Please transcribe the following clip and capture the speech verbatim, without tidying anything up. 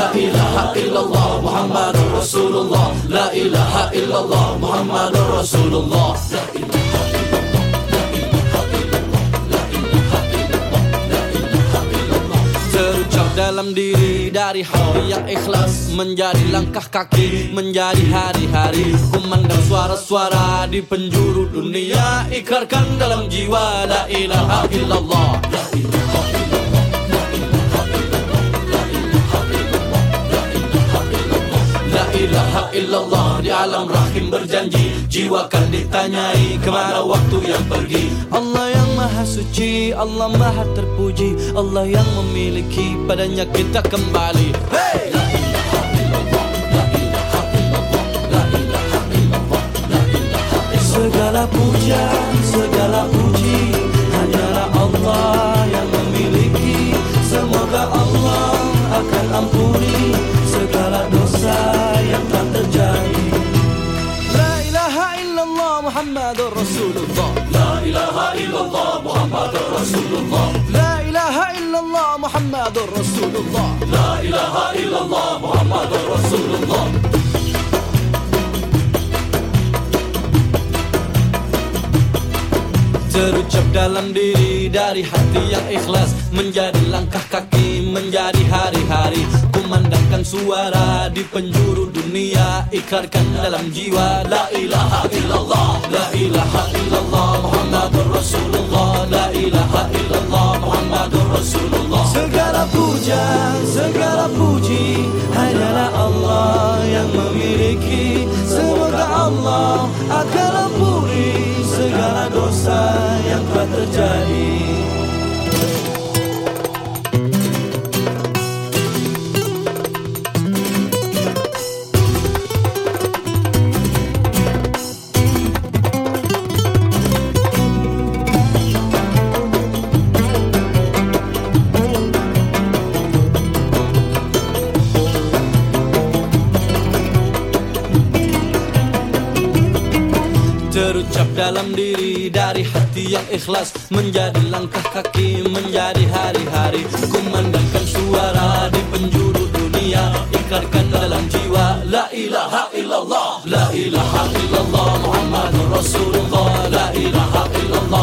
La ilaha illallah Muhammadur Rasulullah. La ilaha illallah Muhammadur Rasulullah. La ilaha illallah, la ilaha illallah, la ilaha illallah, la ilaha illallah. Terucap dalam diri dari hati yang ikhlas, menjadi langkah kaki, menjadi hari-hari. Kumandang suara-suara di penjuru dunia, ikrarkan dalam jiwa. La ilaha illallah, la ilaha illallah, la ilaha illallah, la ilaha illallah, la ilaha illallah. La ilaha illallah di alam rahim berjanji, jiwa kan ditanyai kemana waktu yang pergi. Allah yang maha suci, Allah maha terpuji, Allah yang memiliki, padanya kita kembali. Hey! La ilaha illallah, la ilaha illallah, la ilaha illallah, la ilaha illallah. Segala puja, segala puji hanyalah Allah yang memiliki. Semoga Allah akan ampuni segala dosa yang telah terjadi. La ilaha illallah Muhammadur Rasulullah. La ilaha illallah Muhammadur Rasulullah. La ilaha illallah Muhammadur Rasulullah. La ilaha illallah Muhammadur Rasulullah. Terucap dalam diri dari hati yang ikhlas, menjadi langkah kaki, menjadi hari-hari. Kumandangkan suara di penjuru dunia, ikrarkan dalam jiwa. La ilaha illallah, la ilaha illallah Muhammadur Rasulullah. La ilaha illallah Muhammadur Rasulullah. Segala puja, segala puji hanyalah Allah yang memiliki. Semoga Allah akan ampuni segala dosa yang telah terjadi. Terucap dalam diri dari hati yang ikhlas, menjadi langkah kaki, menjadi hari-hari. Kumandangkan suara di penjuru dunia, ikrarkan dalam jiwa. La ilaha illallah, la ilaha illallah Muhammadur Rasulullah. La ilaha illallah